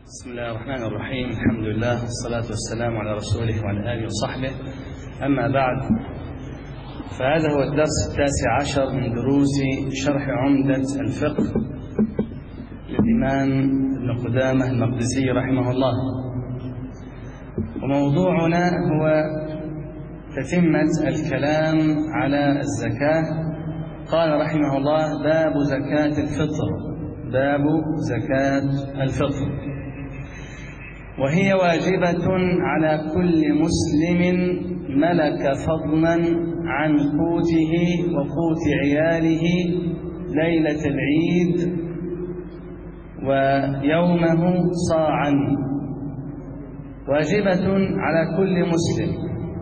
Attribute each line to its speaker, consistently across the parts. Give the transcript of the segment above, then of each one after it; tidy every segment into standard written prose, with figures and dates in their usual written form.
Speaker 1: بسم الله الرحمن الرحيم. الحمد لله والصلاة والسلام على رسوله وعلى آله وصحبه. أما بعد، فهذا هو الدرس 19 من دروس شرح عمدة الفقه للإمام ابن قدامة المقدسي رحمه الله. وموضوعنا هو تتمة الكلام على الزكاة. قال رحمه الله: باب زكاة الفطر. باب زكاة الفطر، وهي واجبة على كل مسلم ملك فضلا عن قوته وقوت عياله ليلة العيد ويومه صاعا. واجبة على كل مسلم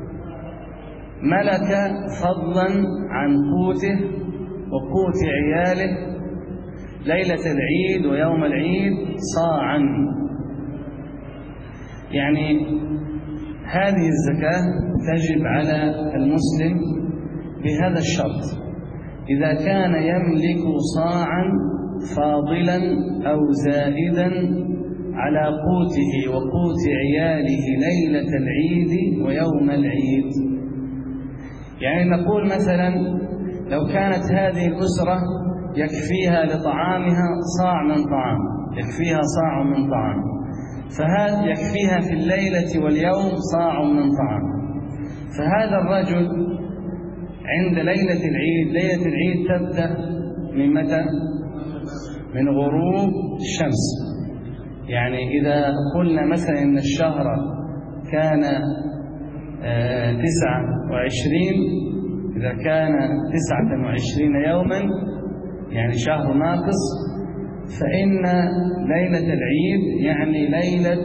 Speaker 1: ملك فضلا عن قوته وقوت عياله ليلة العيد ويوم العيد صاعا. يعني هذه الزكاة تجب على المسلم بهذا الشرط: إذا كان يملك صاعا فاضلا أو زائدا على قوته وقوت عياله ليلة العيد ويوم العيد. يعني نقول مثلا لو كانت هذه الأسرة يكفيها لطعامها صاع من طعام، يكفيها صاع من طعام، فهذا يكفيها في الليلة واليوم صاع من طعام. فهذا الرجل عند ليلة العيد، ليلة العيد تبدأ من متى؟ من غروب الشمس. يعني إذا قلنا مثلا إن الشهر كان 29، إذا كان 29 يوما يعني شهر ناقص، فإن ليلة العيد يعني ليلة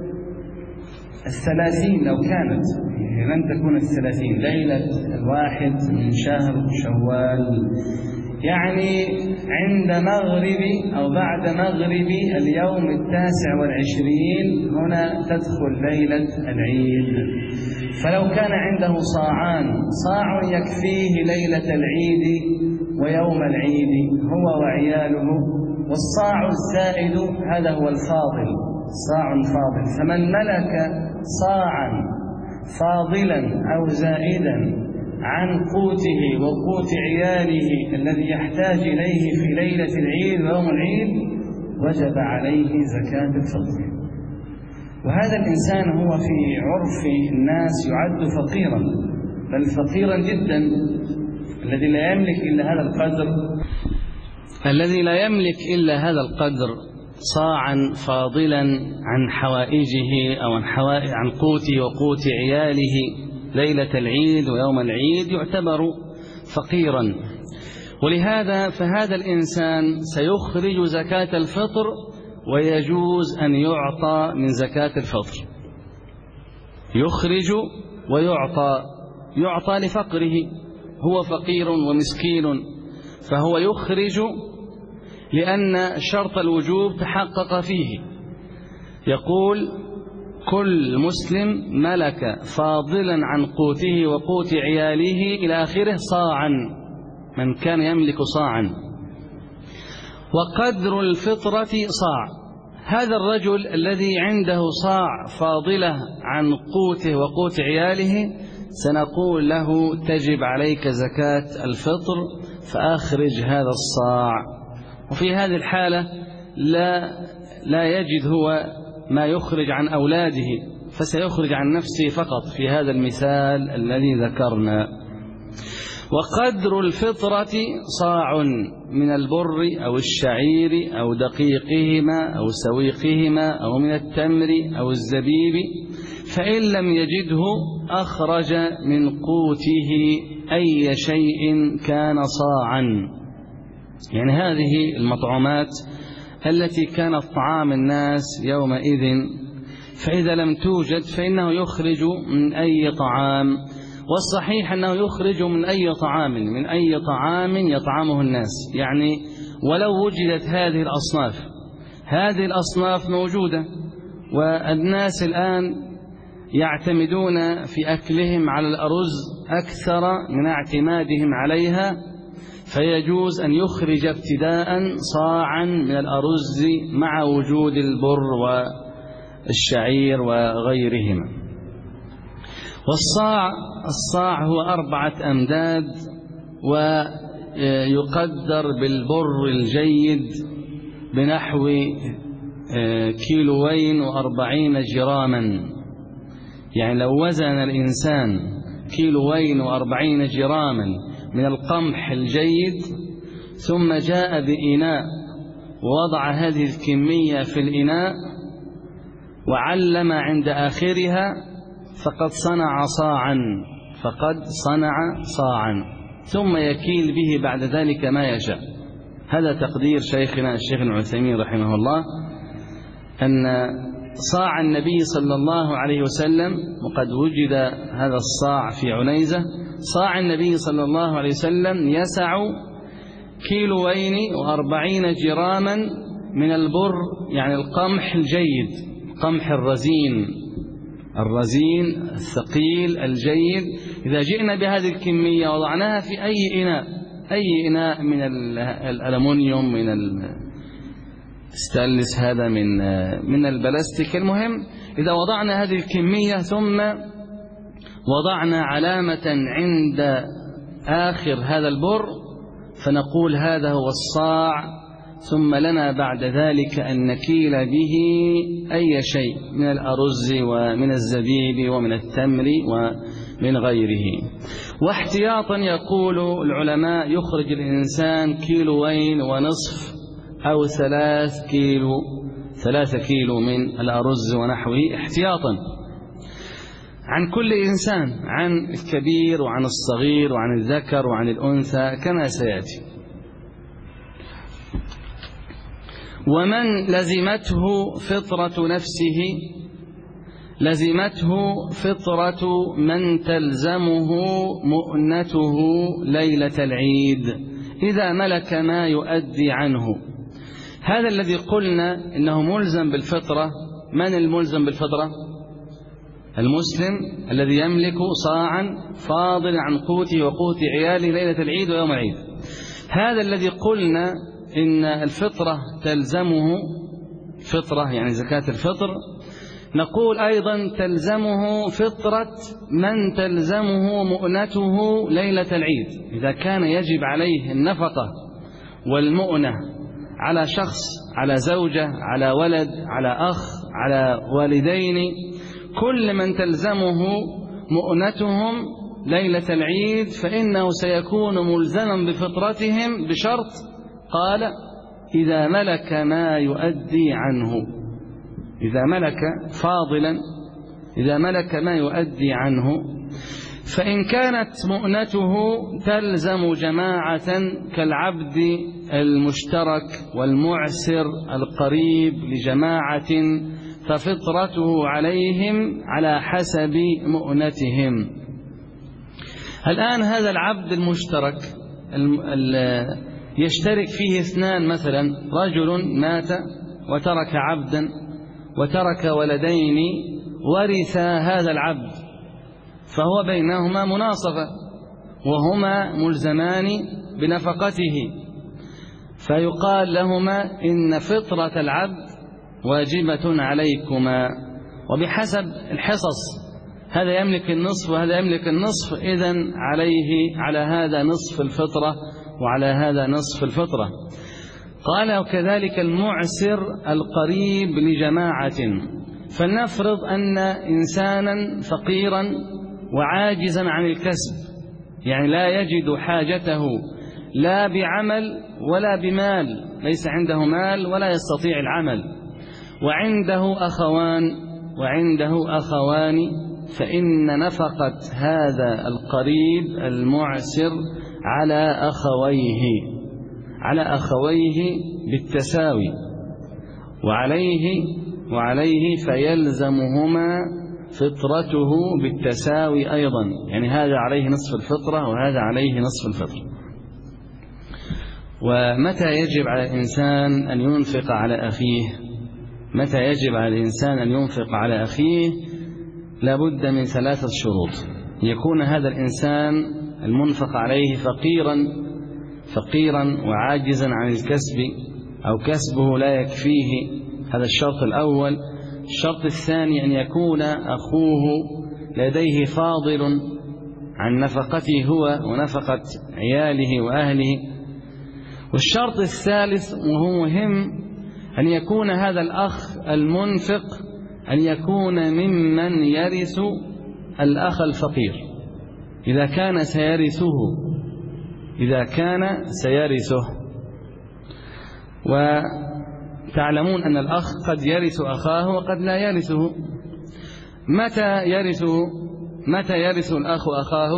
Speaker 1: 30 لو كانت، يعني لن تكون 30، ليلة 1 من شهر شوال، يعني عند مغرب أو بعد مغرب اليوم 29 هنا تدخل ليلة العيد. فلو كان عنده صاعان، صاع يكفيه ليلة العيد ويوم العيد هو وعياله، والصاع الزائد هذا هو الفاضل، صاع فاضل. فمن ملك صاعا فاضلا أو زائدا عن قوته وقوت عياله الذي يحتاج إليه في ليلة العيد ويوم العيد وجب عليه زكاة الفطر. وهذا الإنسان هو في عرف الناس يعد فقيرا، بل فقيرا جدا، الذي لا يملك إلا هذا القدر، الذي لا يملك إلا هذا القدر صاعا فاضلا عن حوائجه أو عن قوته وقوت عياله ليلة العيد ويوم العيد يعتبر فقيرا. ولهذا فهذا الإنسان سيخرج زكاة الفطر، ويجوز أن يعطى من زكاة الفطر، يخرج ويعطى، يعطى لفقره، هو فقير ومسكين فهو يخرج لأن شرط الوجوب تحقق فيه. يقول: كل مسلم ملك فاضلا عن قوته وقوت عياله إلى آخره صاعا، من كان يملك صاعا، وقدر الفطرة صاع. هذا الرجل الذي عنده صاع فاضلة عن قوته وقوت عياله سنقول له: تجب عليك زكاة الفطر، فأخرج هذا الصاع. وفي هذه الحالة لا يجد هو ما يخرج عن أولاده، فسيخرج عن نفسه فقط في هذا المثال الذي ذكرنا. وقدر الفطرة صاع من البر أو الشعير أو دقيقهما أو سويقهما أو من التمر أو الزبيب، فإن لم يجده أخرج من قوته أي شيء كان صاعا. يعني هذه المطعومات التي كانت طعام الناس يومئذ، فإذا لم توجد فإنه يخرج من أي طعام، والصحيح أنه يخرج من أي طعام، من أي طعام يطعمه الناس. يعني ولو وجدت هذه الأصناف، هذه الأصناف موجودة، والناس الآن يعتمدون في أكلهم على الأرز أكثر من اعتمادهم عليها، فيجوز أن يخرج ابتداء صاعا من الأرز مع وجود البر الشعير وغيرهما. الصاع هو 4 أمداد، ويقدر بالبر الجيد بنحو 240 جراما. يعني لو وزن الإنسان 240 جراما من القمح الجيد ثم جاء بإناء ووضع هذه الكمية في الإناء وعلم عند آخرها فقد صنع صاعا، ثم يكيل به بعد ذلك ما يشاء. هذا تقدير شيخنا الشيخ ابن عثيمين رحمه الله، أن صاع النبي صلى الله عليه وسلم، وقد وجد هذا الصاع في عنيزة، صاع النبي صلى الله عليه وسلم يسع 240 جراما من البر، يعني القمح الجيد، القمح الرزين الثقيل الجيد. إذا جئنا بهذه الكمية وضعناها في أي إناء من الألمنيوم، من الستانلس، هذا من البلاستيك، المهم إذا وضعنا هذه الكمية ثم وضعنا علامة عند آخر هذا البر فنقول هذا هو الصاع، ثم لنا بعد ذلك أن نكيل به أي شيء من الأرز ومن الزبيب ومن التمر ومن غيره. واحتياطا يقول العلماء يخرج الإنسان 2.5 كيلو أو 3 كيلو من الأرز ونحوه احتياطا عن كل إنسان، عن الكبير وعن الصغير وعن الذكر وعن الأنثى كما سيأتي. ومن لزمته فطرة نفسه لزمته فطرة من تلزمه مؤنته ليلة العيد إذا ملك ما يؤدي عنه. هذا الذي قلنا إنه ملزم بالفطرة. من الملزم بالفطرة؟ المسلم الذي يملك صاعا فاضل عن قوته وقوت عياله ليلة العيد ويوم العيد. هذا الذي قلنا إن الفطرة تلزمه، فطرة يعني زكاة الفطر، نقول أيضا تلزمه فطرة من تلزمه مؤنته ليلة العيد. إذا كان يجب عليه النفقة والمؤنة على شخص، على زوجة، على ولد، على أخ، على والدين، كل من تلزمه مؤنتهم ليلة العيد فإنه سيكون ملزما بفطرتهم بشرط، قال إذا ملك ما يؤدي عنه، إذا ملك فاضلا، إذا ملك ما يؤدي عنه. فإن كانت مؤنته تلزم جماعة كالعبد المشترك والمعسر القريب لجماعة ففطرته عليهم على حسب مؤنتهم. الآن هذا العبد المشترك يشترك فيه 2 مثلا، رجل مات وترك عبدا وترك ولدين ورث هذا العبد، فهو بينهما مناصفة وهما ملزمان بنفقته، فيقال لهما إن فطرة العبد واجبة عليكما، وبحسب الحصص، هذا يملك النصف وهذا يملك النصف، إذن عليه على هذا نصف الفطرة وعلى هذا نصف الفطرة. قال وكذلك المعسر القريب لجماعة. فلنفرض أن إنسانا فقيرا وعاجزا عن الكسب، يعني لا يجد حاجته لا بعمل ولا بمال، ليس عنده مال ولا يستطيع العمل، وعنده أخوان، فإن نفقة هذا القريب المعسر على أخويه بالتساوي، وعليه فيلزمهما فطرته بالتساوي أيضا، يعني هذا عليه نصف الفطرة وهذا عليه نصف الفطرة. ومتى يجب على الإنسان أن ينفق على أخيه؟ متى يجب على الإنسان أن ينفق على أخيه؟ لابد من 3 شروط. يكون هذا الإنسان المنفق عليه فقيرا وعاجزا عن الكسب، أو كسبه لا يكفيه، هذا الشرط الأول. الشرط الثاني أن يكون أخوه لديه فاضل عن نفقته هو ونفقة عياله وأهله. والشرط الثالث وهو مهم أن يكون هذا الأخ المنفق أن يكون ممن يرث الأخ الفقير إذا كان سيرثه. وتعلمون أن الأخ قد يرث أخاه وقد لا يرثه. متى يرث الأخ أخاه؟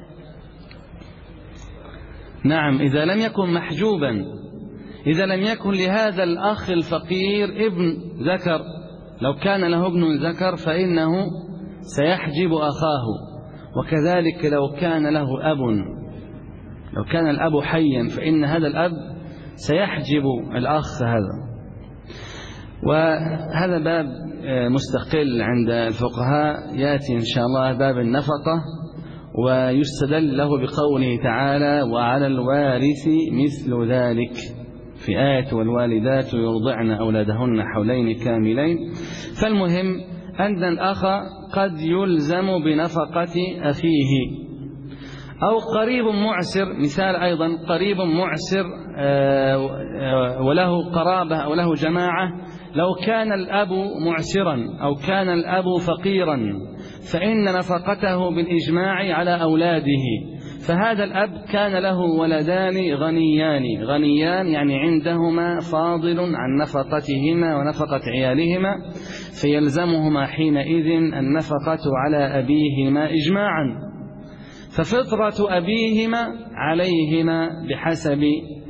Speaker 1: نعم، إذا لم يكن محجوبا، إذا لم يكن لهذا الأخ الفقير ابن ذكر. لو كان له ابن ذكر فإنه سيحجب أخاه، وكذلك لو كان له أب، لو كان الأب حيا فإن هذا الأب سيحجب الأخ هذا. وهذا باب مستقل عند الفقهاء يأتي إن شاء الله باب النفقة، ويستدل له بقوله تعالى وعلى الوارث مثل ذلك في آية والوالدات يرضعن أولادهن حولين كاملين. فالمهم أن الأخ قد يلزم بنفقة أخيه أو قريب معسر. مثال أيضا قريب معسر وله قرابة أو له جماعة، لو كان الأب معسرا أو كان الأب فقيرا فإن نفقته بالإجماع على أولاده. فهذا الأب كان له ولدان غنيان يعني عندهما فاضل عن نفقتهما ونفقة عيالهما، فيلزمهما حينئذ النفقة على أبيهما إجماعا، ففطرة أبيهما عليهما بحسب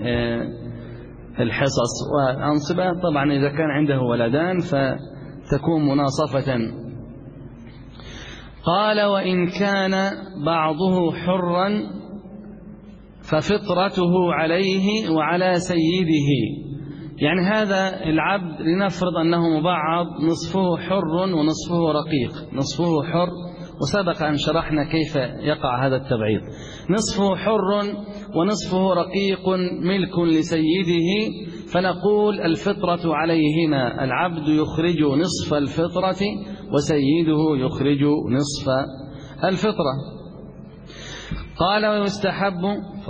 Speaker 1: الحصص والأنصبة. طبعا إذا كان عنده ولدان فتكون مناصفة. قال وإن كان بعضه حرا ففطرته عليه وعلى سيده. يعني هذا العبد لنفرض أنه مبعض، نصفه حر ونصفه رقيق، نصفه حر وسبق أن شرحنا كيف يقع هذا التبعيض، نصفه حر ونصفه رقيق ملك لسيده، فنقول الفطرة عليهما، العبد يخرج نصف الفطرة وسيده يخرج نصف الفطرة. قال ويستحب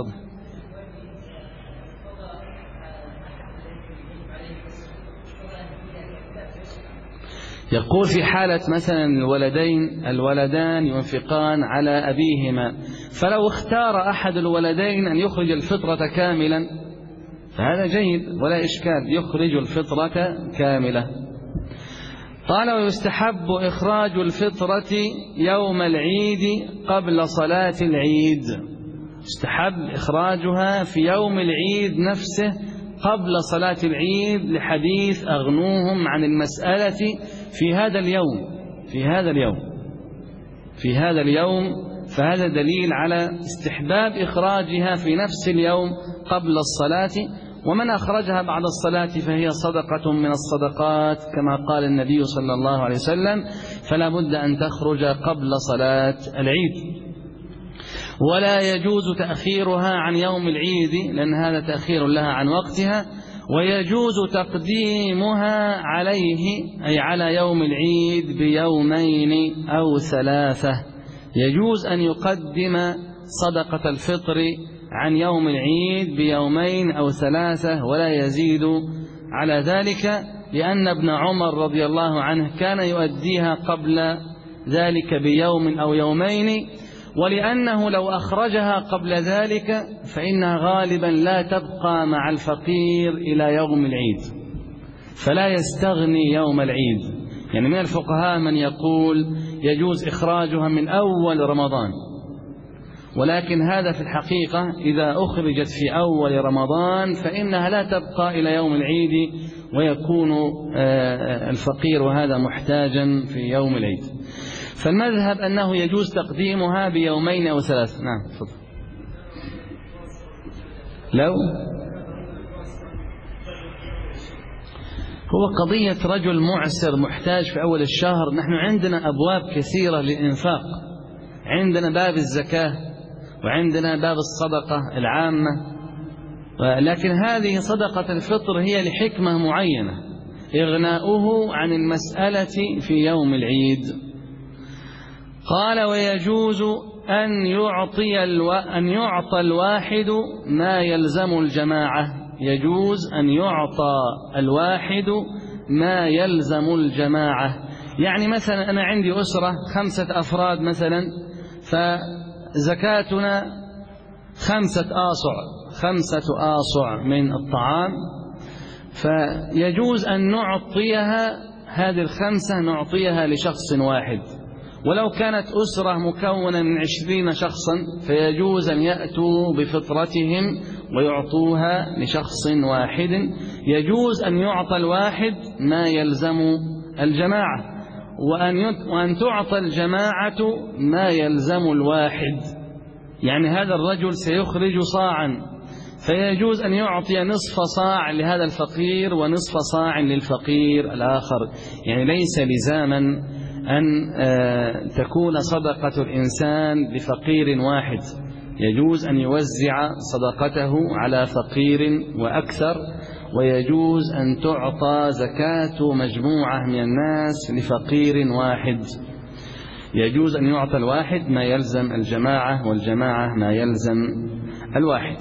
Speaker 1: يقول في حالة مثلا الولدان ينفقان على أبيهما، فلو اختار أحد الولدين أن يخرج الفطرة كاملا فهذا جيد ولا إشكال، يخرج الفطرة كاملة. قال ويستحب إخراج الفطرة يوم العيد قبل صلاة العيد. يستحب إخراجها في يوم العيد نفسه قبل صلاة العيد، لحديث أغنوهم عن المسألة في هذا اليوم، فهذا دليل على استحباب إخراجها في نفس اليوم قبل الصلاة. ومن أخرجها بعد الصلاة فهي صدقة من الصدقات كما قال النبي صلى الله عليه وسلم، فلا بد أن تخرج قبل صلاة العيد. ولا يجوز تأخيرها عن يوم العيد لأن هذا تأخير لها عن وقتها، ويجوز تقديمها عليه أي على يوم العيد بيومين أو ثلاثة. يجوز أن يقدم صدقة الفطر عن يوم العيد بيومين أو ثلاثة ولا يزيد على ذلك، لأن ابن عمر رضي الله عنه كان يؤديها قبل ذلك بيوم أو يومين، ولأنه لو أخرجها قبل ذلك فإنها غالبا لا تبقى مع الفقير إلى يوم العيد، فلا يستغني يوم العيد. يعني من الفقهاء من يقول يجوز إخراجها من أول رمضان، ولكن هذا في الحقيقة إذا أخرجت في أول رمضان فإنها لا تبقى إلى يوم العيد، ويكون الفقير هذا محتاجا في يوم العيد. فالمذهب أنه يجوز تقديمها بيومين أو ثلاث. نعم تفضل. لو هو قضية رجل معسر محتاج في أول الشهر، نحن عندنا أبواب كثيرة للإنفاق، عندنا باب الزكاة وعندنا باب الصدقة العامة، لكن هذه صدقة الفطر هي لحكمة معينة، إغناؤه عن المسألة في يوم العيد. قال: ويجوز أن يعطى الواحد ما يلزم الجماعة. يجوز أن يعطى الواحد ما يلزم الجماعة. يعني مثلا أنا عندي أسرة 5 أفراد مثلا، فزكاتنا 5 آصع من الطعام، فيجوز أن نعطيها هذه 5 نعطيها لشخص واحد. ولو كانت أسرة مكونة من 20 شخصا فيجوز أن يأتوا بفطرتهم ويعطوها لشخص واحد. يجوز أن يعطى الواحد ما يلزم الجماعة، وأن تعطى الجماعة ما يلزم الواحد. يعني هذا الرجل سيخرج صاعا، فيجوز أن يعطي نصف صاع لهذا الفقير ونصف صاع للفقير الآخر. يعني ليس لزاما أن تكون صدقة الإنسان لفقير واحد، يجوز أن يوزع صدقته على فقير وأكثر، ويجوز أن تعطى زكاة مجموعة من الناس لفقير واحد. يجوز أن يعطى الواحد ما يلزم الجماعة، والجماعة ما يلزم الواحد.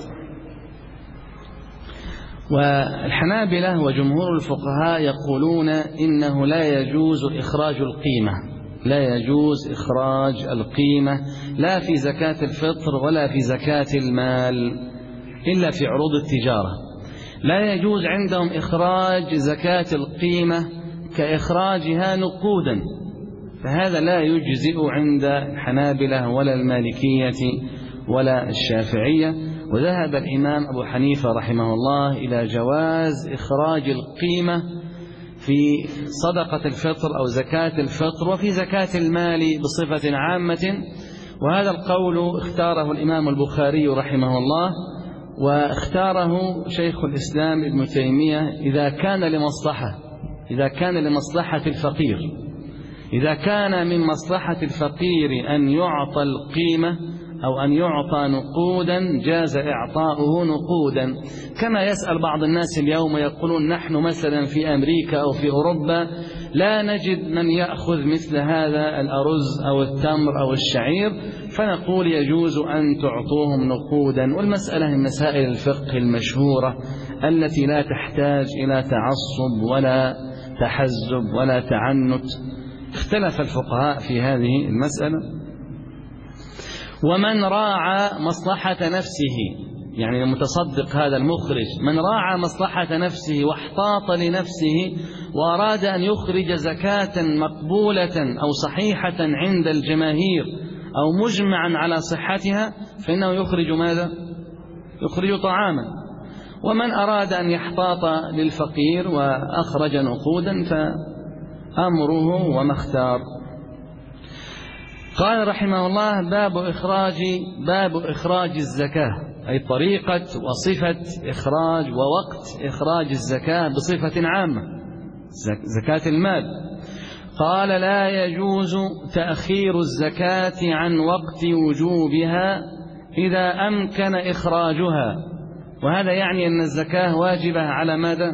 Speaker 1: والحنابلة وجمهور الفقهاء يقولون إنه لا يجوز إخراج القيمة، لا يجوز إخراج القيمة لا في زكاة الفطر ولا في زكاة المال إلا في عروض التجارة. لا يجوز عندهم إخراج زكاة القيمة كإخراجها نقودا، فهذا لا يجزئ عند الحنابلة ولا المالكية ولا الشافعية. وذهب الإمام أبو حنيفة رحمه الله إلى جواز إخراج القيمة في صدقة الفطر أو زكاة الفطر وفي زكاة المال بصفة عامة. وهذا القول اختاره الإمام البخاري رحمه الله، واختاره شيخ الإسلام ابن تيمية إذا كان لمصلحة الفقير. إذا كان من مصلحة الفقير أن يعطى القيمة أو أن يعطى نقودا جاز إعطاؤه نقودا. كما يسأل بعض الناس اليوم يقولون نحن مثلا في أمريكا أو في أوروبا لا نجد من يأخذ مثل هذا الأرز أو التمر أو الشعير، فنقول يجوز أن تعطوهم نقودا. والمسألة من مسائل الفقه المشهورة التي لا تحتاج إلى تعصب ولا تحزب ولا تعنت. اختلف الفقهاء في هذه المسألة. ومن راعى مصلحة نفسه، يعني المتصدق هذا المخرج من راعى مصلحة نفسه واحتاط لنفسه وأراد أن يخرج زكاة مقبولة أو صحيحة عند الجماهير أو مجمعا على صحتها فإنه يخرج ماذا؟ يخرج طعاما. ومن أراد أن يحتاط للفقير وأخرج نقودا فأمره وما اختار. قال رحمه الله: باب إخراج الزكاة، أي طريقة وصفة إخراج ووقت إخراج الزكاة بصفة عامة، زكاة المال. قال: لا يجوز تأخير الزكاة عن وقت وجوبها إذا أمكن إخراجها. وهذا يعني أن الزكاة واجبة على ماذا؟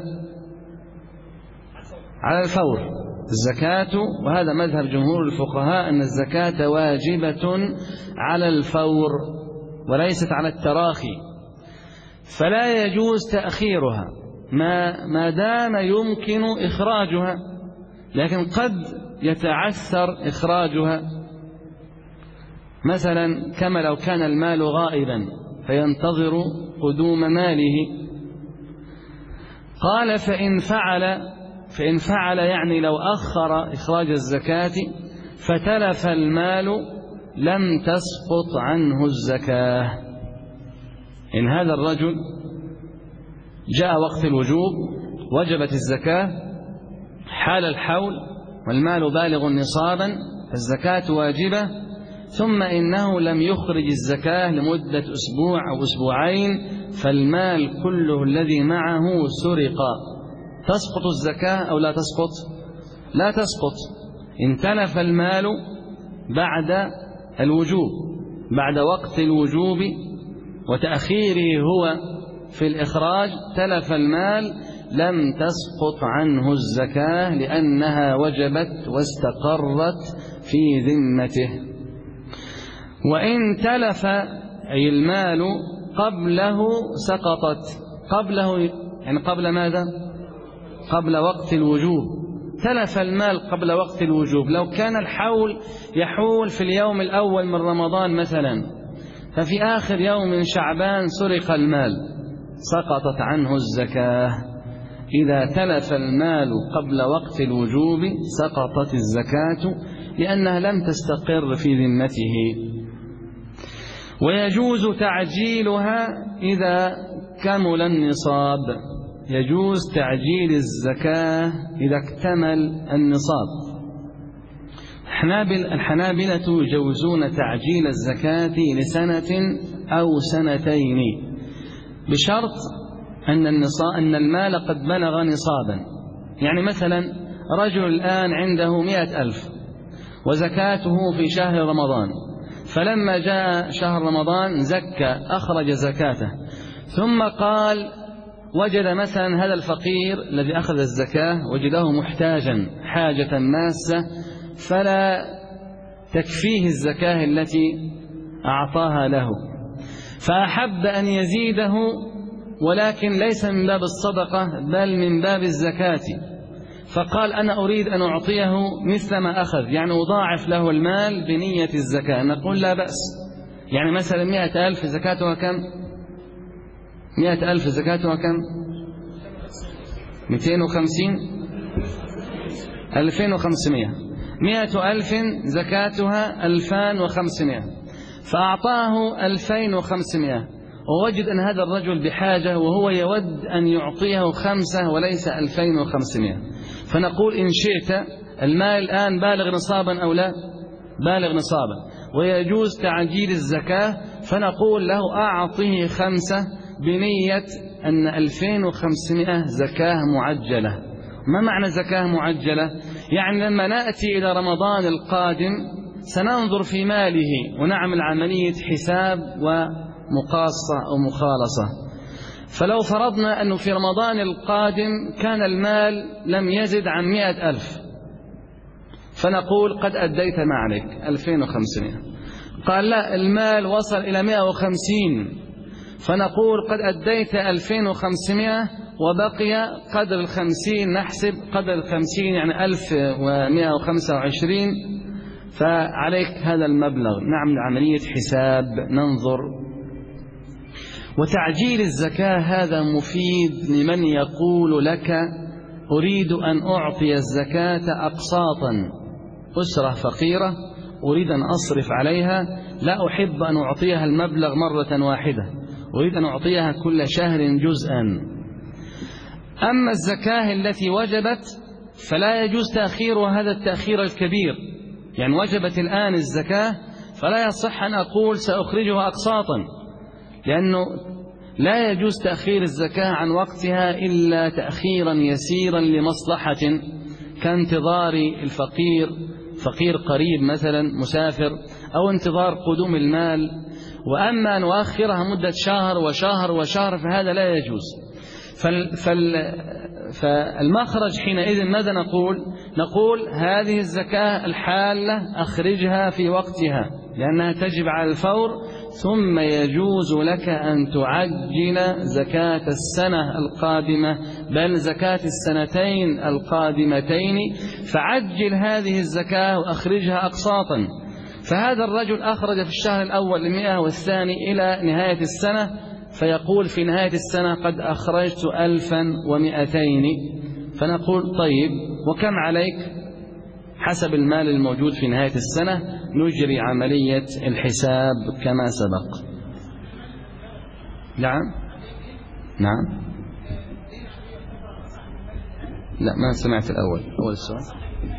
Speaker 1: على الفور. الزكاة، وهذا مذهب جمهور الفقهاء، أن الزكاة واجبة على الفور وليست على التراخي، فلا يجوز تأخيرها ما دام يمكن إخراجها. لكن قد يتعثر إخراجها، مثلا كما لو كان المال غائبا فينتظر قدوم ماله. قال: فإن فعل يعني لو أخر إخراج الزكاة فتلف المال لم تسقط عنه الزكاة. إن هذا الرجل جاء وقت الوجوب وجبت الزكاة حال الحول والمال بالغ نصابا فالزكاة واجبة، ثم إنه لم يخرج الزكاة لمدة أسبوع أو أسبوعين فالمال كله الذي معه سرق، تسقط الزكاة أو لا تسقط؟ لا تسقط. إن تلف المال بعد الوجوب، بعد وقت الوجوب وتأخيره هو في الإخراج، تلف المال لم تسقط عنه الزكاة لأنها وجبت واستقرت في ذمته. وإن تلف أي المال قبله سقطت. قبله يعني قبل ماذا؟ قبل وقت الوجوب. تلف المال قبل وقت الوجوب، لو كان الحول يحول في اليوم الأول من رمضان مثلا، ففي آخر يوم من شعبان سرق المال، سقطت عنه الزكاة. إذا تلف المال قبل وقت الوجوب سقطت الزكاة لأنها لم تستقر في ذمته. ويجوز تعجيلها إذا كمل النصاب. يجوز تعجيل الزكاة إذا اكتمل النصاب. الحنابلة يجوزون تعجيل الزكاة لسنة أو سنتين بشرط أن المال قد بلغ نصابا. يعني مثلا رجل الآن عنده 100,000 وزكاته في شهر رمضان، فلما جاء شهر رمضان زكى أخرج زكاته، ثم قال وجد مثلا هذا الفقير الذي أخذ الزكاة وجده محتاجا حاجة ماسة فلا تكفيه الزكاة التي أعطاها له، فأحب أن يزيده ولكن ليس من باب الصدقة بل من باب الزكاة، فقال أنا أريد أن أعطيه مثل ما أخذ، يعني أضاعف له المال بنية الزكاة. نقول لا بأس. يعني مثلا 100,000 زكاتها كم؟ 100,000 زكاتها كم؟ 250 2500. 100,000 زكاتها 2500، فأعطاه 2500 ووجد أن هذا الرجل بحاجة وهو يود أن يعطيه 5 وليس 2500، فنقول إن شئت المال الآن بالغ نصابا أو لا؟ بالغ نصابا، ويجوز تعجيل الزكاة، فنقول له أعطه 5 بنية أن 2500 زكاة معجلة. ما معنى زكاة معجلة؟ يعني لما نأتي إلى رمضان القادم سننظر في ماله ونعمل عملية حساب ومقاصة أو مخالصة. فلو فرضنا أنه في رمضان القادم كان المال لم يزد عن 100,000، فنقول قد أديت ما عليك 2500. قال لا، المال وصل إلى 150، فنقول قد أديت 2500 وبقي قدر 50، نحسب قدر 50 يعني 1125، فعليك هذا المبلغ. نعمل عملية حساب ننظر. وتعجيل الزكاة هذا مفيد لمن يقول لك أريد أن أعطي الزكاة أقساطا، أسرة فقيرة أريد أن أصرف عليها، لا أحب أن أعطيها المبلغ مرة واحدة، أريد أن أعطيها كل شهر جزءا. أما الزكاة التي وجبت فلا يجوز تأخيرها هذا التأخير الكبير، يعني وجبت الآن الزكاة فلا يصح أن أقول سأخرجها أقساطا، لأنه لا يجوز تأخير الزكاة عن وقتها إلا تأخيرا يسيرا لمصلحة كانتظار الفقير، فقير قريب مثلا مسافر، أو انتظار قدوم المال. وأما أن نؤخرها مدة شهر وشهر وشهر فهذا لا يجوز. فالمخرج حينئذ ماذا نقول؟ نقول هذه الزكاة الحالة أخرجها في وقتها لأنها تجب على الفور، ثم يجوز لك أن تعجل زكاة السنة القادمة بل زكاة السنتين القادمتين، فعجل هذه الزكاة وأخرجها أقساطا. فهذا الرجل أخرج في الشهر الأول 100 والثاني إلى نهاية السنة، فيقول في نهاية السنة قد أخرجت 1200، فنقول طيب وكم عليك؟ حسب المال الموجود في نهاية السنة نجري عملية الحساب كما سبق. نعم نعم لا ما سمعت أول السؤال.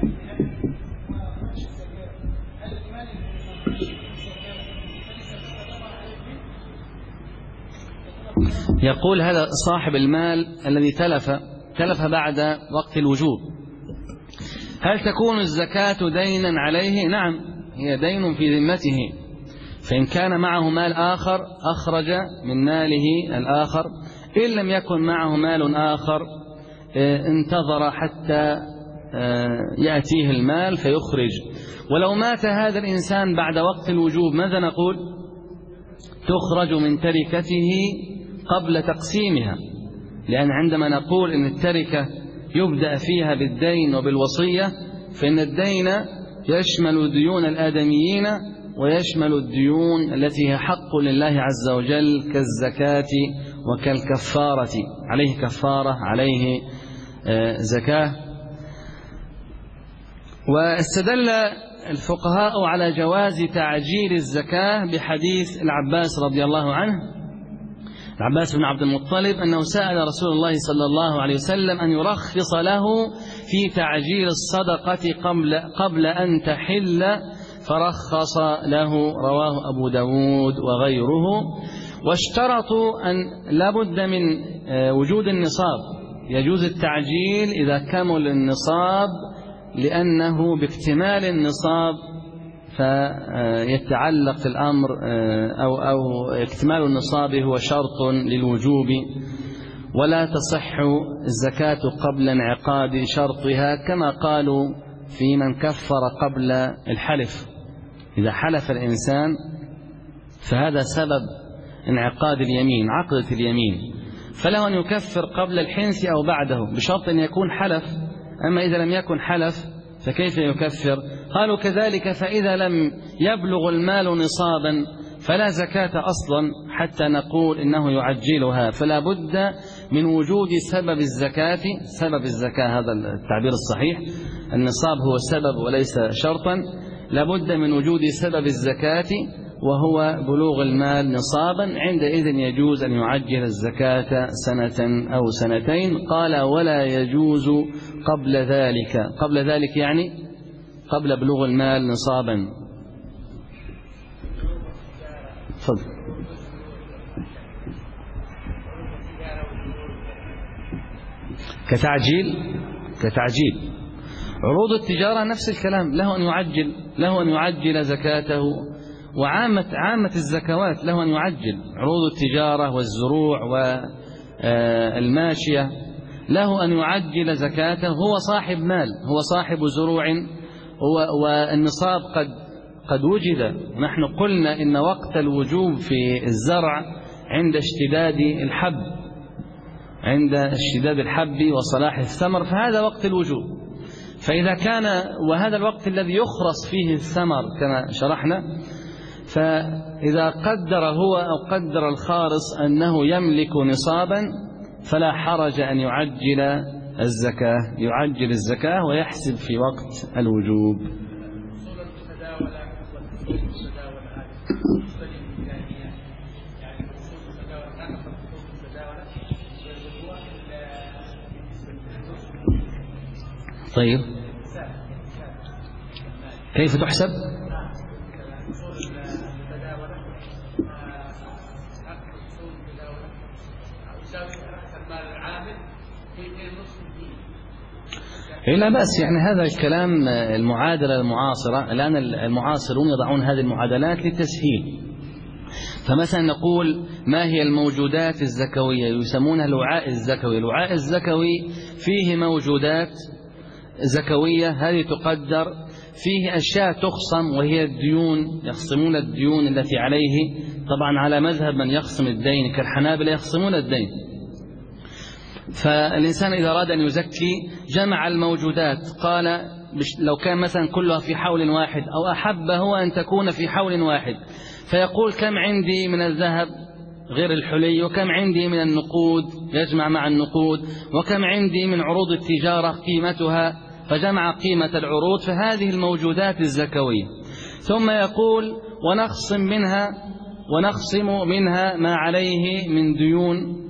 Speaker 1: يقول هذا صاحب المال الذي تلف بعد وقت الوجوب، هل تكون الزكاة دينا عليه؟ نعم، هي دين في ذمته، فإن كان معه مال آخر أخرج من ماله الآخر، إن لم يكن معه مال آخر انتظر حتى يأتيه المال فيخرج. ولو مات هذا الإنسان بعد وقت الوجوب ماذا نقول؟ تخرج من تركته قبل تقسيمها، لأن عندما نقول إن التركة يبدأ فيها بالدين وبالوصية، فإن الدين يشمل ديون الآدميين ويشمل الديون التي هي حق لله عز وجل كالزكاة وكالكفارة، عليه كفارة، عليه زكاة. واستدل الفقهاء على جواز تعجيل الزكاة بحديث العباس رضي الله عنه، العباس بن عبد المطلب، أنه سأل رسول الله صلى الله عليه وسلم أن يرخص له في تعجيل الصدقة قبل أن تحل، فرخص له، رواه أبو داود وغيره. واشترطوا أن لابد من وجود النصاب، يجوز التعجيل إذا كمل النصاب، لأنه باكتمال النصاب فيتعلق الأمر أو اكتمال النصاب هو شرط للوجوب، ولا تصح الزكاة قبل انعقاد شرطها، كما قالوا في من كفر قبل الحلف. إذا حلف الإنسان فهذا سبب انعقاد اليمين، عقدة اليمين، فله أن يكفر قبل الحنث أو بعده بشرط أن يكون حلف. أما إذا لم يكن حلف فكيف يكفر؟ قالوا كذلك فإذا لم يبلغ المال نصابا فلا زكاة أصلا حتى نقول إنه يعجلها، فلا بد من وجود سبب الزكاة. سبب الزكاة هذا التعبير الصحيح، النصاب هو السبب وليس شرطا، لا بد من وجود سبب الزكاة وهو بلوغ المال نصابا، عندئذ يجوز أن يعجل الزكاة سنة أو سنتين. قال ولا يجوز قبل ذلك، قبل ذلك يعني قبل بلوغ المال نصابا. تفضل. كتعجيل عروض التجارة نفس الكلام، له أن يعجل زكاته، وعامة الزكوات له أن يعجل. عروض التجارة والزروع والماشية له أن يعجل زكاته، هو صاحب مال، هو صاحب زروع، والنصاب قد وجد. نحن قلنا إن وقت الوجوب في الزرع عند اشتداد الحب وصلاح الثمر، فهذا وقت الوجوب. فإذا كان وهذا الوقت الذي يخرص فيه الثمر كما شرحنا، فإذا قدر هو أو قدر الخارص أنه يملك نصابا فلا حرج أن يعجل الزكاة ويحسب في وقت الوجوب. طيب كيف تحسب؟ لا بأس، يعني هذا الكلام المعادلة المعاصرة. الآن المعاصرون يضعون هذه المعادلات للتسهيل. فمثلا نقول ما هي الموجودات الزكوية؟ يسمونها الوعاء الزكوي. الوعاء الزكوي فيه موجودات زكوية، هذه تقدر، فيه أشياء تخصم وهي الديون، يخصمون الديون التي عليه، طبعا على مذهب من يخصم الدين كالحنابلة يخصمون الدين. فالإنسان إذا أراد أن يزكي جمع الموجودات، قال لو كان مثلا كلها في حول واحد، أو أحب هو أن تكون في حول واحد، فيقول كم عندي من الذهب غير الحلي، وكم عندي من النقود، يجمع مع النقود، وكم عندي من عروض التجارة قيمتها، فجمع قيمة العروض، فهذه الموجودات الزكوية. ثم يقول ونخصم منها ما عليه من ديون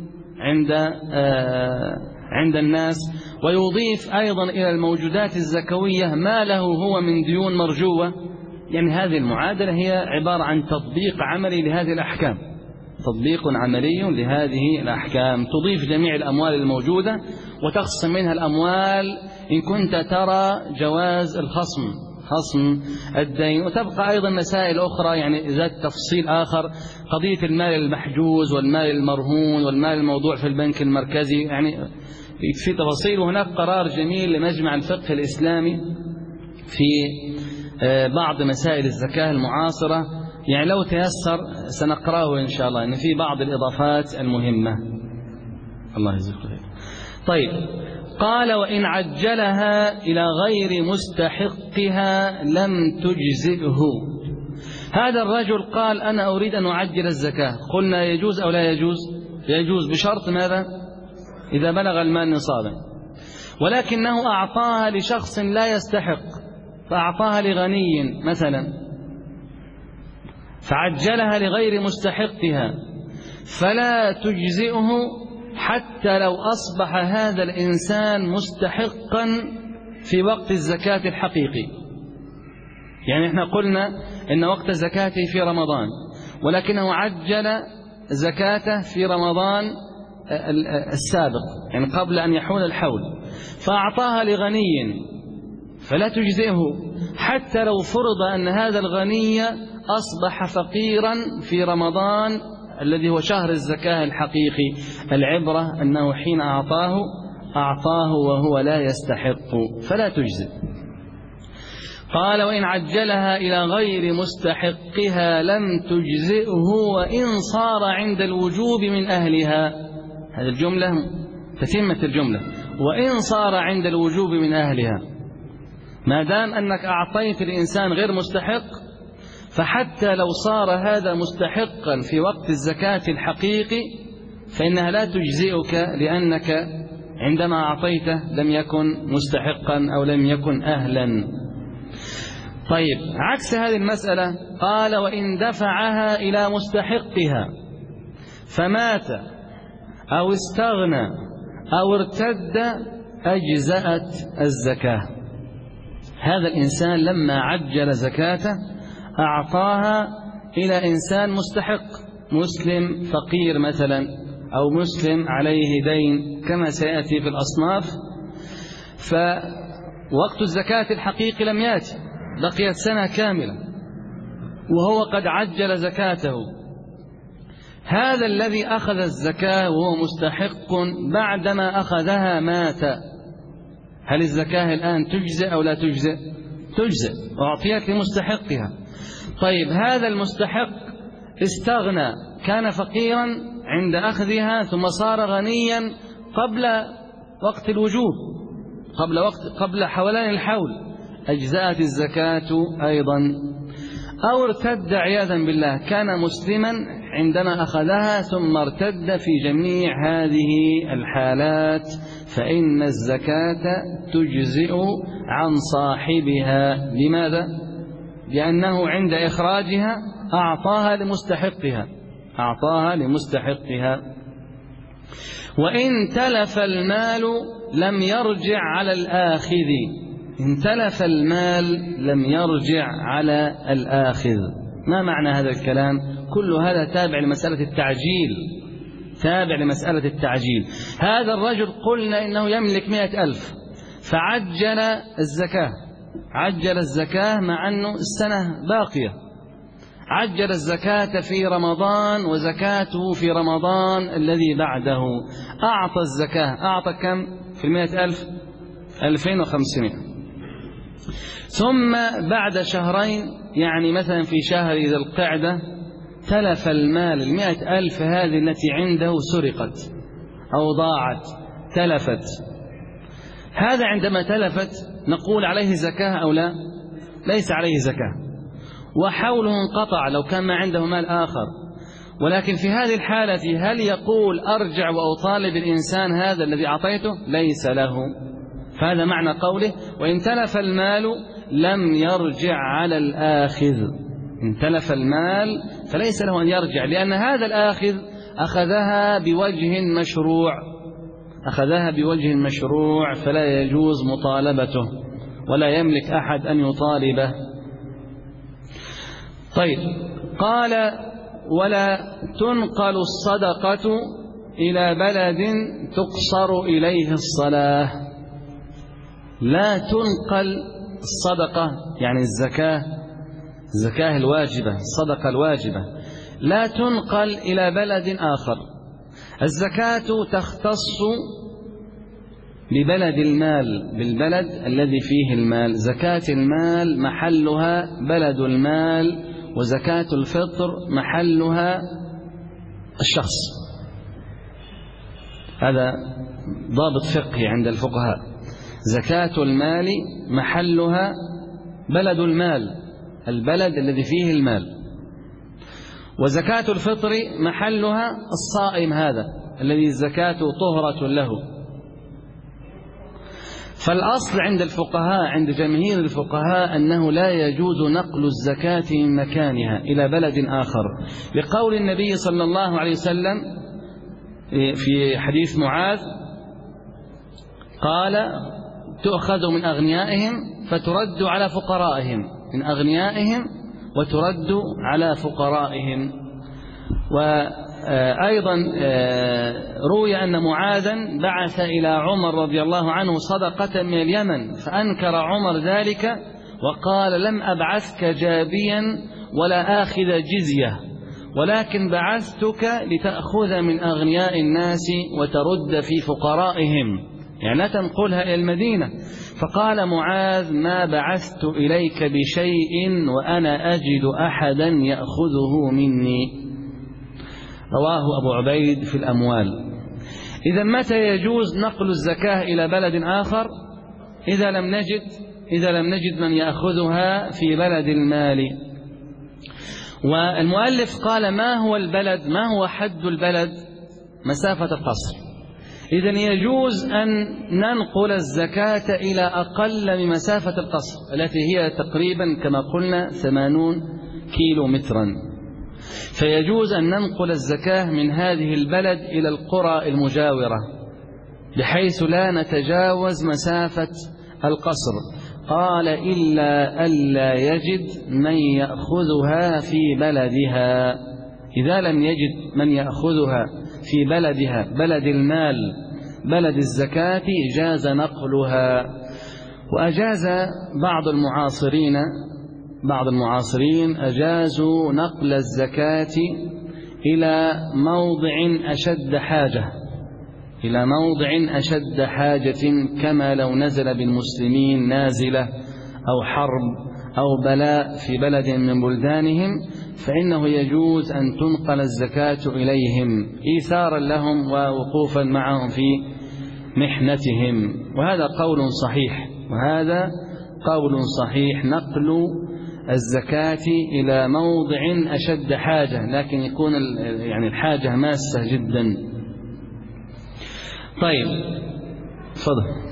Speaker 1: عند الناس، ويضيف أيضا إلى الموجودات الزكوية ما له هو من ديون مرجوة. يعني هذه المعادلة هي عبارة عن تطبيق عملي لهذه الأحكام، تطبيق عملي لهذه الأحكام. تضيف جميع الأموال الموجودة وتخصم منها الأموال إن كنت ترى جواز الخصم، خصم الدين. وتبقى أيضا مسائل أخرى يعني ذات تفصيل آخر، قضية المال المحجوز والمال المرهون والمال الموضوع في البنك المركزي، يعني في تفاصيل. وهناك قرار جميل لمجمع الفقه الإسلامي في بعض مسائل الزكاة المعاصرة، يعني لو تيسر سنقرأه إن شاء الله، إن في بعض الإضافات المهمة. الله يجزيك خير. طيب، قال: وإن عجلها إلى غير مستحقها لم تجزئه. هذا الرجل قال: أنا أريد أن أعجل الزكاة. قلنا يجوز أو لا يجوز؟ يجوز، بشرط ماذا؟ إذا بلغ المال نصابا. ولكنه أعطاها لشخص لا يستحق، فأعطاها لغني مثلا، فعجلها لغير مستحقها، فلا تجزئه حتى لو أصبح هذا الإنسان مستحقا في وقت الزكاة الحقيقي. يعني احنا قلنا إن وقت زكاته في رمضان، ولكنه عجل زكاته في رمضان السابق، يعني قبل أن يحول الحول، فأعطاها لغني، فلا تجزئه حتى لو فرض أن هذا الغني أصبح فقيرا في رمضان الذي هو شهر الزكاة الحقيقي. العبرة أنه حين أعطاه وهو لا يستحق، فلا تجزئ. قال: وإن عجلها إلى غير مستحقها لم تجزئه وإن صار عند الوجوب من أهلها. هذه الجملة تتمة الجملة، وإن صار عند الوجوب من أهلها. ما دام أنك أعطيت الإنسان غير مستحق، فحتى لو صار هذا مستحقا في وقت الزكاة الحقيقي فإنها لا تجزئك، لأنك عندما أعطيته لم يكن مستحقا أو لم يكن أهلا. طيب، عكس هذه المسألة قال: وإن دفعها إلى مستحقها فمات أو استغنى أو ارتد أجزأت الزكاة. هذا الإنسان لما عجل زكاته أعطاها إلى إنسان مستحق، مسلم فقير مثلا، أو مسلم عليه دين كما سيأتي في الأصناف، فوقت الزكاة الحقيقي لم يأتي، بقيت سنة كاملة وهو قد عجل زكاته. هذا الذي أخذ الزكاة وهو مستحق بعدما أخذها مات، هل الزكاة الآن تجزئ أو لا تجزئ؟ تجزئ، أعطيت لمستحقها. طيب، هذا المستحق استغنى، كان فقيرا عند أخذها ثم صار غنيا قبل وقت الوجوب، قبل حولان الحول، أجزأت الزكاة أيضا. أو ارتد عياذا بالله، كان مسلما عندما أخذها ثم ارتد، في جميع هذه الحالات فإن الزكاة تجزئ عن صاحبها. لماذا؟ لأنه عند إخراجها أعطاها لمستحقها. وإن تلف المال لم يرجع على الآخذ. إن تلف المال لم يرجع على الآخذ. ما معنى هذا الكلام؟ كل هذا تابع لمسألة التعجيل. هذا الرجل قلنا إنه يملك 100,000 فعجل الزكاة مع أنه السنة باقية، عجل الزكاة في رمضان وزكاته في رمضان الذي بعده. أعطى الزكاة، أعطى كم في 100,000؟ 2500. ثم بعد شهرين، يعني مثلا في شهر ذي القعدة، تلف المال. 100,000 هذه التي عنده سرقت أو ضاعت، تلفت. هذا عندما تلفت نقول عليه زكاة أو لا؟ ليس عليه زكاة، وحوله انقطع لو كان ما عنده مال آخر. ولكن في هذه الحالة هل يقول أرجع وأطالب الإنسان هذا الذي أعطيته؟ ليس له. فهذا معنى قوله: وإن تلف المال لم يرجع على الآخذ. إن تلف المال فليس له أن يرجع، لأن هذا الآخذ أخذها بوجه مشروع، فلا يجوز مطالبته ولا يملك أحد أن يطالبه. طيب، قال: ولا تنقل الصدقة إلى بلد تقصر إليه الصلاة. لا تنقل الصدقة يعني الزكاة الواجبة، الصدقة الواجبة لا تنقل إلى بلد آخر. الزكاة تختص ببلد المال، بالبلد الذي فيه المال. زكاة المال محلها بلد المال، وزكاة الفطر محلها الشخص. هذا ضابط فقهي عند الفقهاء. زكاة المال محلها بلد المال، البلد الذي فيه المال. وزكاة الفطر محلها الصائم هذا الذي الزكاة طهرة له. فالأصل عند الفقهاء، عند جماهير الفقهاء، أنه لا يجوز نقل الزكاة من مكانها إلى بلد آخر، لقول النبي صلى الله عليه وسلم في حديث معاذ قال: تؤخذ من أغنيائهم فترد على فقرائهم، من أغنيائهم وترد على فقرائهم. وأيضا روي أن معاذا بعث إلى عمر رضي الله عنه صدقة من اليمن، فأنكر عمر ذلك وقال: لم أبعثك جابيا ولا آخذ جزية، ولكن بعثتك لتأخذ من أغنياء الناس وترد في فقرائهم، يعني لا تنقلها إلى المدينة. فقال معاذ: ما بعثت إليك بشيء وأنا أجد أحدا يأخذه مني. رواه أبو عبيد في الأموال. إذا متى يجوز نقل الزكاة إلى بلد آخر؟ إذا لم نجد من يأخذها في بلد المال. والمؤلف قال: ما هو البلد؟ ما هو حد البلد؟ مسافة القصر. إذن يجوز أن ننقل الزكاة إلى أقل من مسافة القصر التي هي تقريبا كما قلنا 80 كيلو مترا. فيجوز أن ننقل الزكاة من هذه البلد إلى القرى المجاورة بحيث لا نتجاوز مسافة القصر. قال: إلا ألا يجد من يأخذها في بلدها. إذا لم يجد من يأخذها في بلدها، بلد المال، بلد الزكاة، جاز نقلها. وأجاز بعض المعاصرين أجازوا نقل الزكاة إلى موضع أشد حاجة، كما لو نزل بالمسلمين نازلة أو حرب أو بلاء في بلد من بلدانهم، فإنه يجوز أن تنقل الزكاة إليهم إيثارا لهم ووقوفا معهم في محنتهم. وهذا قول صحيح، نقل الزكاة إلى موضع أشد حاجة، لكن يكون يعني الحاجة ماسة جدا. طيب تفضل.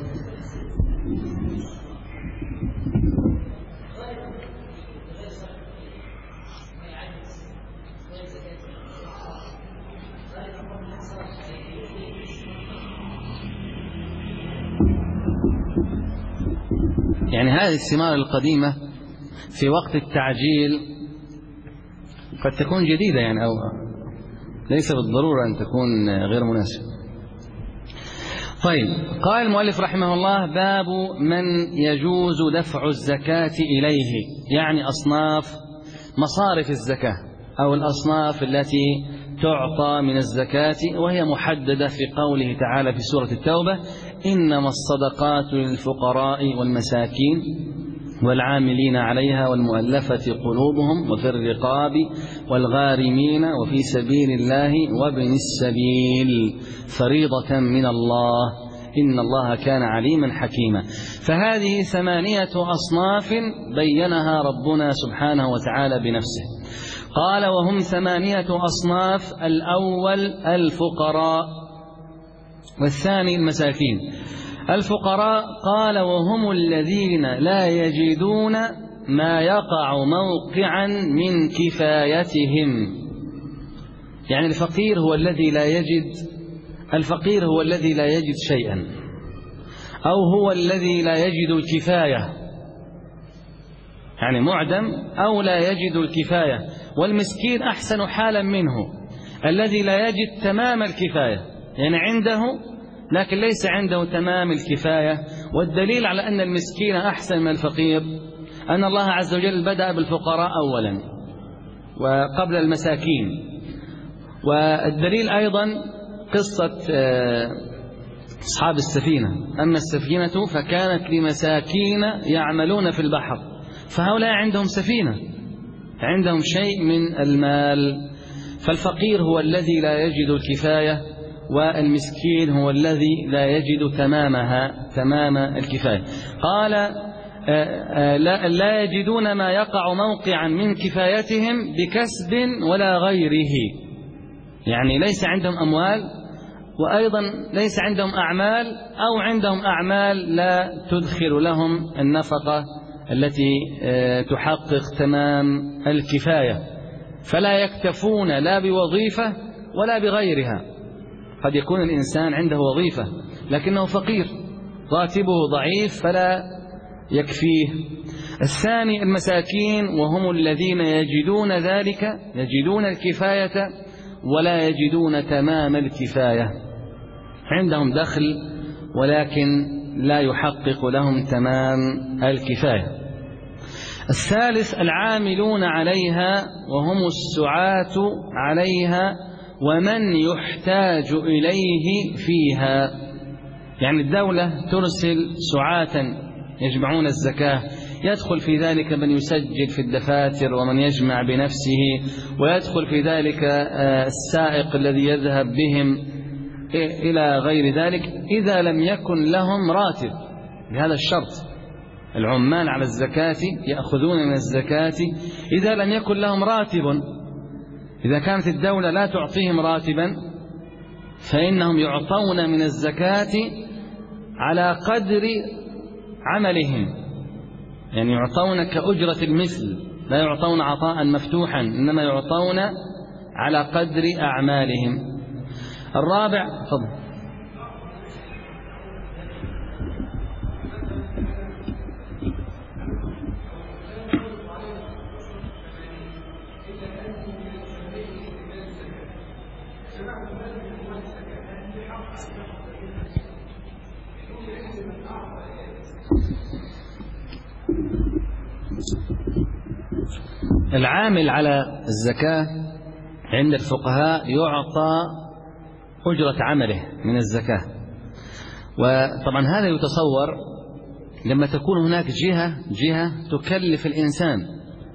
Speaker 1: يعني هذه الثمار القديمة في وقت التعجيل قد تكون جديدة، يعني أو ليس بالضرورة أن تكون غير مناسبة. طيب، قال المؤلف رحمه الله: باب من يجوز دفع الزكاة إليه، يعني أصناف مصارف الزكاة أو الأصناف التي تعطى من الزكاة، وهي محددة في قوله تعالى في سورة التوبة: إنما الصدقات للفقراء والمساكين والعاملين عليها والمؤلفة قلوبهم وفي الرقاب والغارمين وفي سبيل الله وابن السبيل فريضة من الله إن الله كان عليما حكيما. فهذه 8 أصناف بينها ربنا سبحانه وتعالى بنفسه. قال: وهم 8 أصناف: الأول الفقراء، والثاني المساكين. الفقراء قال: وهم الذين لا يجدون ما يقع موقعا من كفايتهم. يعني الفقير هو الذي لا يجد شيئا، أو هو الذي لا يجد الكفاية، يعني معدم أو لا يجد الكفاية. والمسكين أحسن حالا منه، الذي لا يجد تمام الكفاية، يعني عنده لكن ليس عنده تمام الكفاية. والدليل على أن المسكين أحسن من الفقير أن الله عز وجل بدأ بالفقراء أولا وقبل المساكين. والدليل أيضا قصة أصحاب السفينة. أما السفينة فكانت لمساكين يعملون في البحر، فهؤلاء عندهم سفينة، عندهم شيء من المال. فالفقير هو الذي لا يجد الكفاية، والمسكين هو الذي لا يجد تمام الكفاية. قال لا يجدون ما يقع موقعا من كفايتهم بكسب ولا غيره، يعني ليس عندهم أموال، وأيضا ليس عندهم أعمال، أو عندهم أعمال لا تدخل لهم النفقة التي تحقق تمام الكفاية، فلا يكتفون لا بوظيفة ولا بغيرها. قد يكون الإنسان عنده وظيفة لكنه فقير، راتبه ضعيف فلا يكفيه. الثاني المساكين، وهم الذين يجدون ذلك، يجدون الكفاية ولا يجدون تمام الكفاية، عندهم دخل ولكن لا يحقق لهم تمام الكفاية. الثالث العاملون عليها، وهم السعاة عليها ومن يحتاج إليه فيها. يعني الدولة ترسل سعاة يجمعون الزكاة، يدخل في ذلك من يسجل في الدفاتر ومن يجمع بنفسه، ويدخل في ذلك السائق الذي يذهب بهم إلى غير ذلك، إذا لم يكن لهم راتب بهذا الشرط. العمال على الزكاة يأخذون من الزكاة إذا لم يكن لهم راتب. إذا كانت الدولة لا تعطيهم راتبا فإنهم يعطون من الزكاة على قدر عملهم، يعني يعطون كأجرة المثل، لا يعطون عطاء مفتوحا، إنما يعطون على قدر أعمالهم. الرابع فضل. العامل على الزكاة عند الفقهاء يعطى أجرة عمله من الزكاة. وطبعا هذا يتصور لما تكون هناك جهة تكلف الإنسان.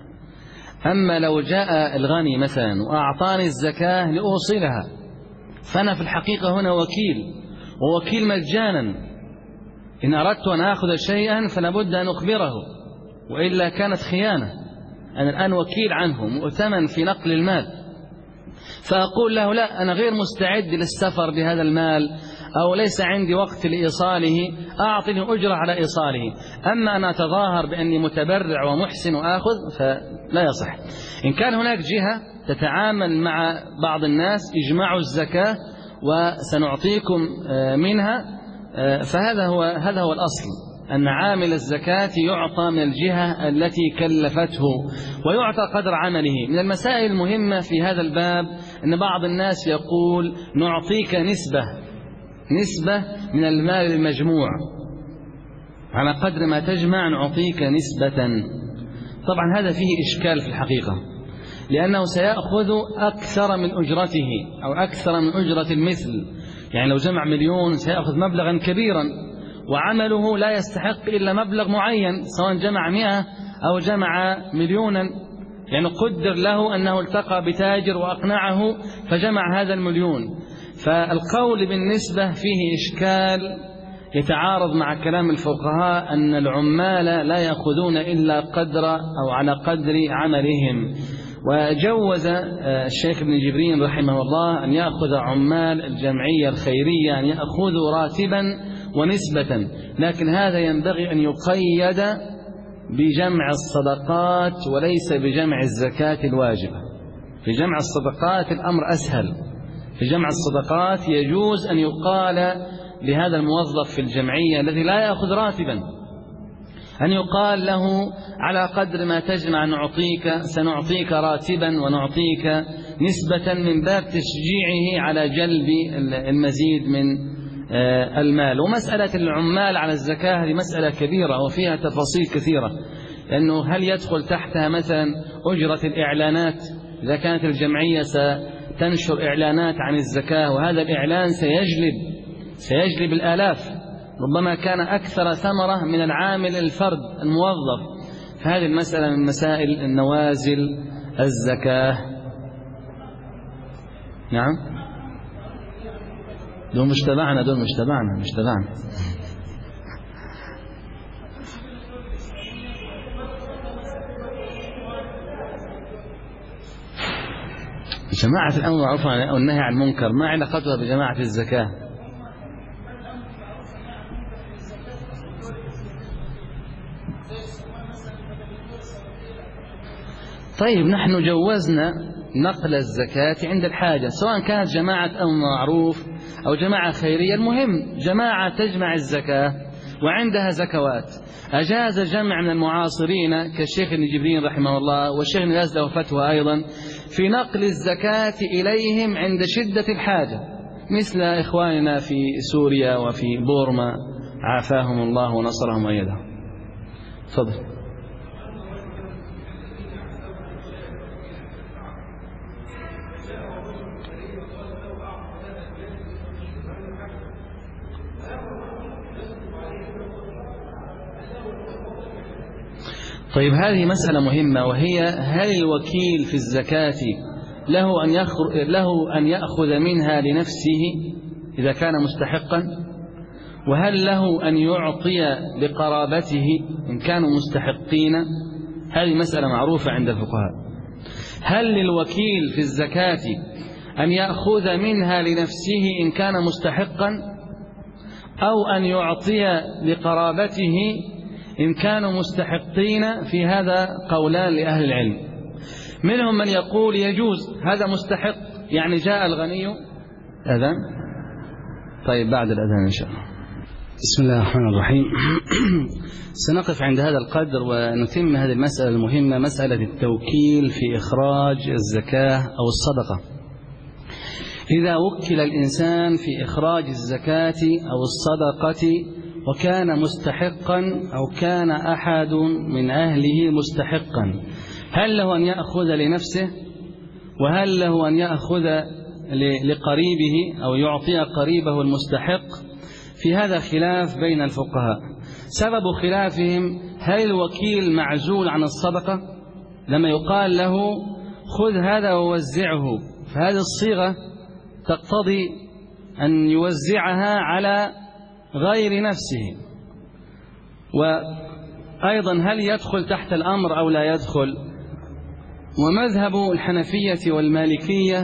Speaker 1: أما لو جاء الغني مثلا وأعطاني الزكاة لأوصلها، فأنا في الحقيقة هنا وكيل، ووكيل مجانا. إن أردت أن أخذ شيئا فلابد أن أخبره، وإلا كانت خيانة. أنا الآن وكيل عنه مؤتمن في نقل المال، فأقول له لا، أنا غير مستعد للسفر بهذا المال، أو ليس عندي وقت لإيصاله، أعطني أجرة على إيصاله. أما أنا أتظاهر بأني متبرع ومحسن وآخذ فلا يصح. إن كان هناك جهة تتعامل مع بعض الناس، اجمعوا الزكاة وسنعطيكم منها، فهذا هو الأصل، أن عامل الزكاة يعطى من الجهة التي كلفته ويعطى قدر عمله. من المسائل المهمة في هذا الباب أن بعض الناس يقول نعطيك نسبة من المال المجموع، على قدر ما تجمع نعطيك نسبة. طبعا هذا فيه إشكال في الحقيقة، لأنه سيأخذ أكثر من أجرته أو أكثر من أجرة المثل. يعني لو جمع 1,000,000 سيأخذ مبلغا كبيرا، وعمله لا يستحق إلا مبلغ معين، سواء جمع 100 أو جمع 1,000,000. يعني قدر له أنه التقى بتاجر وأقنعه فجمع هذا 1,000,000. فالقول بالنسبة فيه إشكال يتعارض مع كلام الفقهاء أن العمال لا يأخذون إلا قدر أو على قدر عملهم. وجوز الشيخ ابن جبرين رحمه الله أن يأخذ عمال الجمعية الخيرية أن يأخذوا راتبا ونسبة، لكن هذا ينبغي أن يقيد بجمع الصدقات وليس بجمع الزكاة الواجبة. في جمع الصدقات الأمر أسهل، في جمع الصدقات يجوز أن يقال لهذا الموظف في الجمعية الذي لا يأخذ راتبا، أن يقال له على قدر ما تجمع سنعطيك راتبا ونعطيك نسبة، من باب تشجيعه على جلب المزيد من المال. ومسألة العمال على الزكاة هذه مسألة كبيرة وفيها تفاصيل كثيرة، لأنه هل يدخل تحتها مثلا أجرة الإعلانات؟ إذا كانت الجمعية ستنشر إعلانات عن الزكاة وهذا الإعلان سيجلب الآلاف، ربما كان أكثر ثمرة من العامل الفرد الموظف، فهذه المسألة من مسائل النوازل الزكاة. نعم، دول مش تبعنا. جماعة الأمر بالمعروف والنهي عن المنكر ما علاقتها بجماعة الزكاة؟ طيب، نحن جوزنا نقل الزكاة عند الحاجة، سواء كانت جماعة أمر معروف أو جماعة خيرية، المهم جماعة تجمع الزكاة وعندها زكوات. أجاز جمع من المعاصرين كالشيخ ابن جبرين رحمه الله والشيخ ابن باز له فتوى أيضا في نقل الزكاة إليهم عند شدة الحاجة، مثل إخواننا في سوريا وفي بورما عافاهم الله ونصرهم وأيدهم. تفضل. طيب، هذه مسألة مهمة، وهي هل الوكيل في الزكاة له أن يأخذ منها لنفسه إذا كان مستحقا، وهل له أن يعطي لقرابته إن كانوا مستحقين؟ هذه مسألة معروفة عند الفقهاء. هل للوكيل في الزكاة أن يأخذ منها لنفسه إن كان مستحقا، أو أن يعطي لقرابته إن كانوا مستحقين؟ في هذا قولان لأهل العلم، منهم من يقول يجوز، هذا مستحق، يعني جاء الغني. أذان؟ طيب، بعد الأذان إن شاء الله. بسم الله الرحمن الرحيم. سنقف عند هذا القدر ونتم هذه المسألة المهمة، مسألة التوكيل في إخراج الزكاة أو الصدقة. إذا وكل الإنسان في إخراج الزكاة أو الصدقة وكان مستحقا أو كان أحد من أهله مستحقا، هل له أن يأخذ لنفسه، وهل له أن يأخذ لقريبه أو يعطي قريبه المستحق؟ في هذا خلاف بين الفقهاء. سبب خلافهم: هل الوكيل معزول عن الصدقة؟ لما يقال له خذ هذا ووزعه، فهذه الصيغة تقتضي أن يوزعها على غير نفسه. وأيضا هل يدخل تحت الأمر أو لا يدخل؟ ومذهب الحنفية والمالكية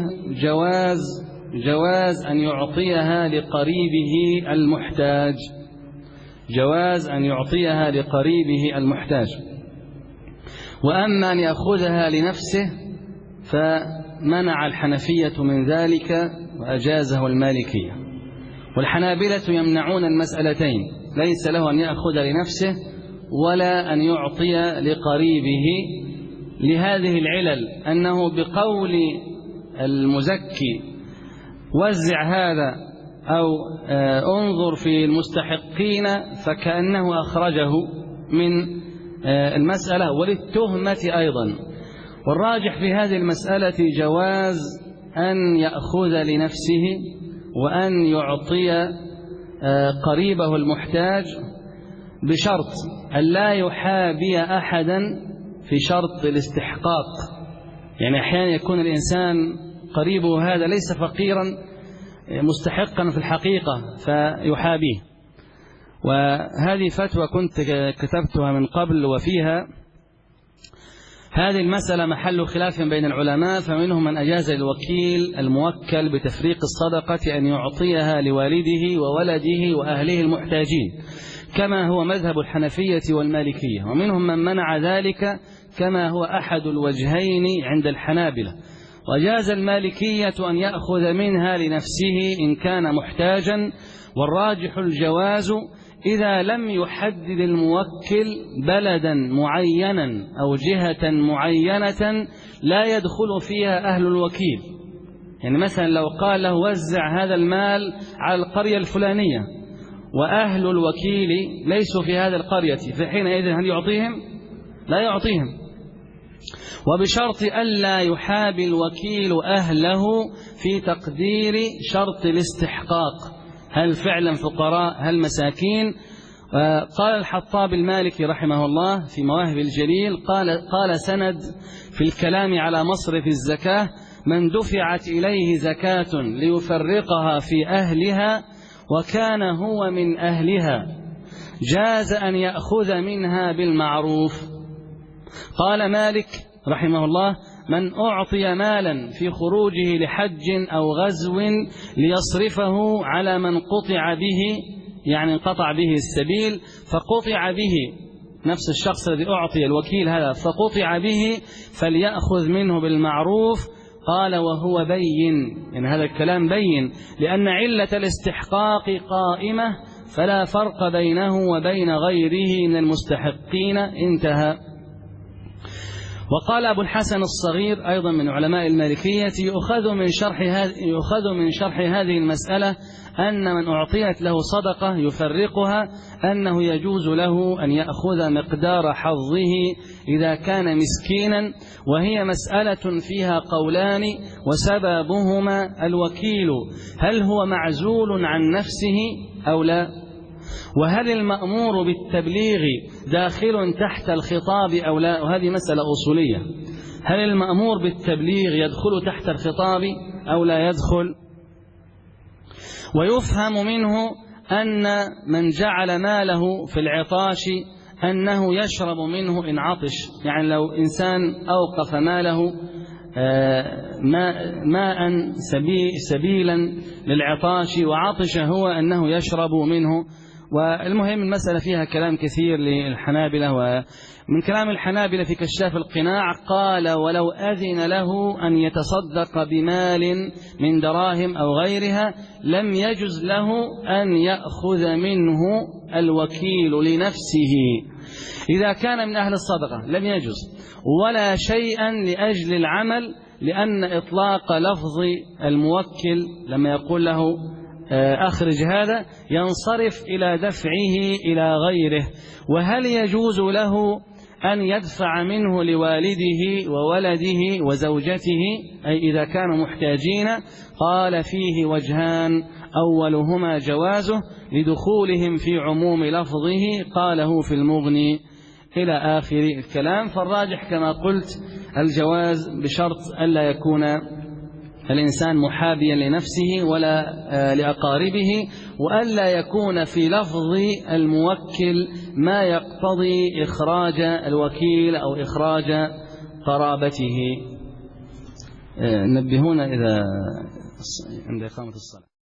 Speaker 1: جواز أن يعطيها لقريبه المحتاج، جواز أن يعطيها لقريبه المحتاج. وأما أن يأخذها لنفسه فمنع الحنفية من ذلك وأجازه المالكية. والحنابلة يمنعون المسألتين، ليس له أن يأخذ لنفسه ولا أن يعطي لقريبه، لهذه العلل: أنه بقول المزكي وزع هذا أو انظر في المستحقين فكأنه أخرجه من المسألة، وللتهمة أيضا. والراجح في هذه المسألة جواز أن يأخذ لنفسه وأن يعطي قريبه المحتاج، بشرط أن لا يحابي أحدا في شرط الاستحقاق. يعني أحيانا يكون الإنسان قريبه هذا ليس فقيرا مستحقا في الحقيقة فيحابيه. وهذه فتوى كنت كتبتها من قبل، وفيها هذه المسألة محل خلاف بين العلماء، فمنهم من أجاز الوكيل الموكل بتفريق الصدقة أن يعطيها لوالده وولده وأهله المحتاجين، كما هو مذهب الحنفية والمالكية. ومنهم من منع ذلك، كما هو أحد الوجهين عند الحنابلة. وجاز المالكية أن يأخذ منها لنفسه إن كان محتاجا، والراجح الجواز إذا لم يحدد الموكل بلدا معينا أو جهة معينة لا يدخل فيها أهل الوكيل. يعني مثلا لو قال له وزع هذا المال على القرية الفلانية وأهل الوكيل ليسوا في هذه القرية، فحينئذ هل يعطيهم؟ لا يعطيهم، وبشرط ألا يحابي الوكيل أهله في تقدير شرط الاستحقاق، هل فعلا فقراء هل مساكين. قال الحطاب المالكي رحمه الله في مواهب الجليل قال سند في الكلام على مصرف الزكاة: من دفعت إليه زكاة ليفرقها في أهلها وكان هو من أهلها جاز أن يأخذ منها بالمعروف. قال مالك رحمه الله: من أعطي مالا في خروجه لحج أو غزو ليصرفه على من قطع به، يعني انقطع به السبيل فقطع به، نفس الشخص الذي أعطي الوكيل هذا فقطع به، فليأخذ منه بالمعروف. قال وهو بين، يعني هذا الكلام بين، لأن علة الاستحقاق قائمة فلا فرق بينه وبين غيره من المستحقين. انتهى. وقال أبو الحسن الصغير أيضا من علماء المالكية: يؤخذ من شرح هذه المسألة أن من أعطيت له صدقة يفرقها أنه يجوز له أن يأخذ مقدار حظه إذا كان مسكينا، وهي مسألة فيها قولان وسببهما الوكيل هل هو معزول عن نفسه أو لا، وهل المأمور بالتبليغ داخل تحت الخطاب أو لا، وهذه مسألة أصولية، هل المأمور بالتبليغ يدخل تحت الخطاب أو لا يدخل. ويفهم منه أن من جعل ماله في العطاش أنه يشرب منه إن عطش، يعني لو إنسان أوقف ماله ماء سبيلا للعطاش وعطش هو أنه يشرب منه. والمهم المسألة فيها كلام كثير للحنابلة، ومن كلام الحنابلة في كشاف القناع قال: ولو أذن له أن يتصدق بمال من دراهم أو غيرها لم يجز له أن يأخذ منه الوكيل لنفسه إذا كان من أهل الصدقة، لم يجز ولا شيئا لأجل العمل، لأن إطلاق لفظ الموكل لما يقول له أخرج هذا ينصرف إلى دفعه إلى غيره. وهل يجوز له أن يدفع منه لوالده وولده وزوجته أي إذا كانوا محتاجين؟ قال فيه وجهان: أولهما جوازه لدخولهم في عموم لفظه، قاله في المغني، إلى آخر الكلام. فالراجح كما قلت الجواز بشرط ألا يكون الإنسان محابيا لنفسه ولا لأقاربه، وألا يكون في لفظ الموكل ما يقتضي إخراج الوكيل أو إخراج قرابته. نبهونا إذا عند إقامة الصلاة.